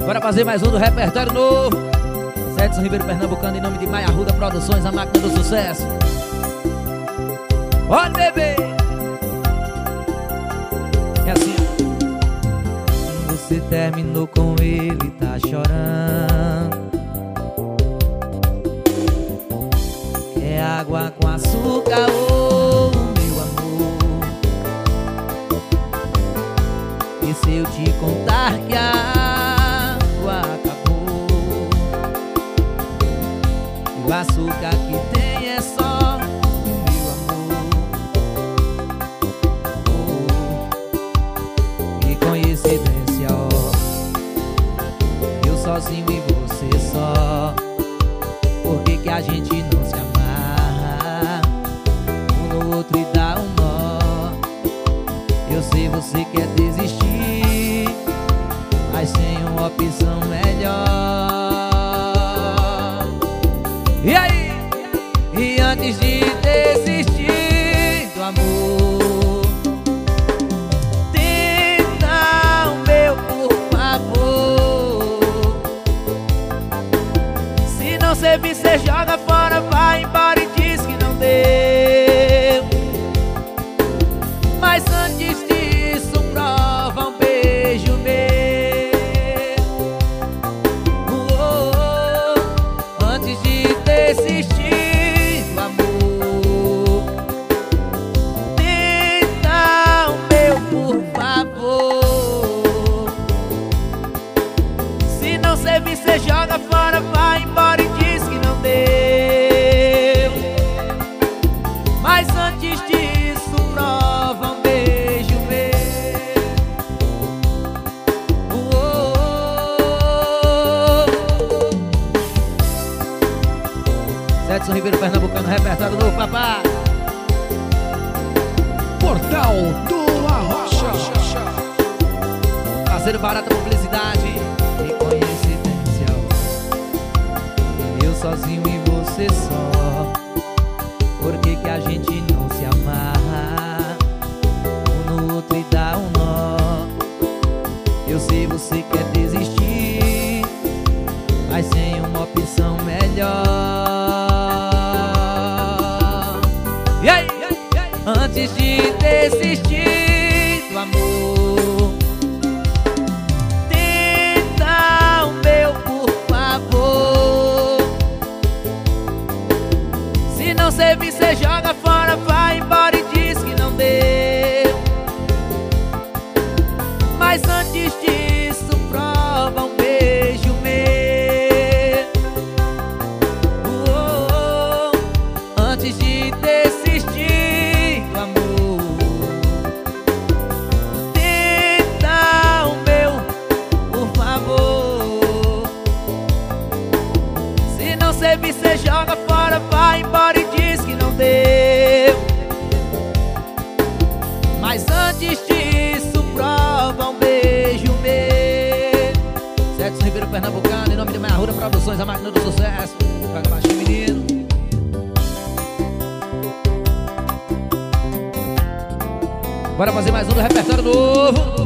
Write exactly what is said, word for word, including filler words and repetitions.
Bora fazer mais um do repertório novo. Edson Ribeiro Pernambucano, em nome de Maia Arruda Produções, a máquina do sucesso. Olha, bebê. É assim. Você terminou com ele, tá chorando. Quer água com açúcar, ô meu amor? E se eu te contar que a água acabou, o açúcar que tem é só o meu amor. Oh, que coincidência, ó, eu sozinho e você só. Por que que a gente não se amarra um no outro e dá um nó? Eu sei você quer desistir, mas sem uma opção melhor. E aí? E antes de desistir do amor, tenta o meu, por favor. Se não servir, cê joga fora, vai embora e diz que não deu. Mas antes disso, prova um beijo meu. Oh, oh, antes de desistir do amor, tenta o meu, por favor. Se não servir, cê joga fora, vai embora e diz que não deu. Mas antes disso, prova um beijo meu. Oh, oh. Edson Ribeiro Pernambucano, repertório novo, papá. Portal do Arrocha. Parceiro Barata Publicidade. Que coincidência, eu sozinho e você só. Por que que a gente não se amarra um no outro e dá um nó? Eu sei você quer desistir, mas sem uma opção melhor. E aí? Antes de desistir do amor, tenta o meu, por favor. Se não servir, cê joga fora, vai embora e diz que não deu. Mas antes disso, prova um beijo meu. Oh, oh, antes de desistir do amor, tenta o meu, por favor. Se não servir, cê joga fora, vai embora e diz que não deu. Mas antes disso, prova um beijo meu. Edson Ribeiro Pernambucano, em nome de Maia Arruda Produções, a máquina do sucesso. Paga baixinho, menino. Bora fazer mais um do repertório novo.